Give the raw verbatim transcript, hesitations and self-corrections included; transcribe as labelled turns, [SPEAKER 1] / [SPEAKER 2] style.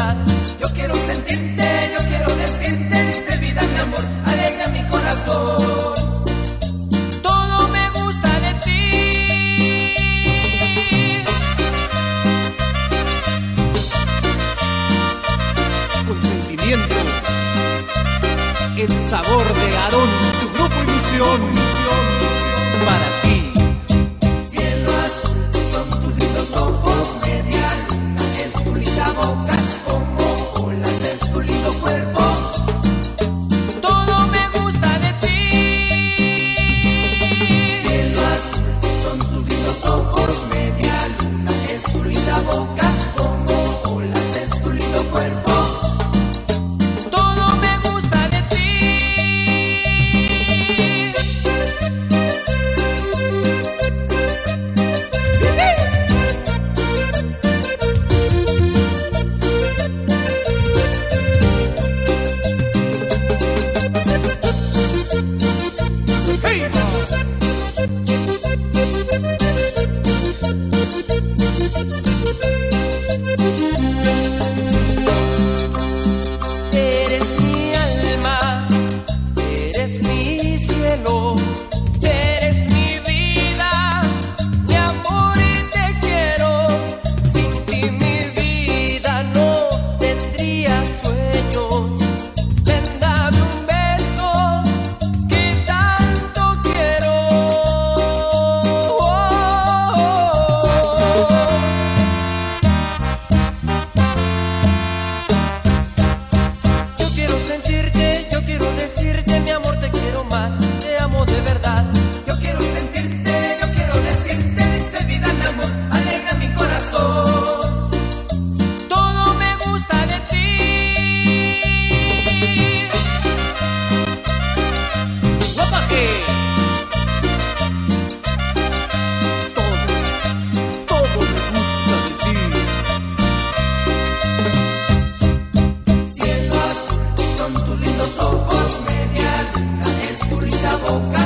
[SPEAKER 1] verdad.
[SPEAKER 2] Yo quiero sentirte, yo quiero decirte, diste vida mi amor, alegra mi corazón.
[SPEAKER 1] Todo me gusta de ti.
[SPEAKER 3] Con sentimiento, el sabor de Aarón, su grupo Ilusión, para ti.
[SPEAKER 2] Cielo azul, son tus lindos ojos, media luna, es tu linda boca, como olas es tu lindo cuerpo.
[SPEAKER 1] Todo me gusta de ti.
[SPEAKER 2] Cielo azul, son tus lindos ojos, media luna, es tu linda boca, como olas es tu lindo cuerpo.
[SPEAKER 1] Todo me gusta de ti. Eres mi alma, eres mi cielo, eres mi vida, mi amor y te quiero. Sin ti mi vida no tendría sueños. Ven, dame un beso que tanto quiero. Yo quiero sentirte, yo quiero decirte, mi amor, te quiero más, te amo de verdad.
[SPEAKER 2] Yo quiero sentirte, yo quiero decirte, diste vida mi amor, alegra mi corazón.
[SPEAKER 1] Todo me gusta de ti.
[SPEAKER 3] ¡No pa' qué! Todo, todo me gusta de ti.
[SPEAKER 2] Cielo azul, son tus lindos ojos, media luna, es tu linda boca.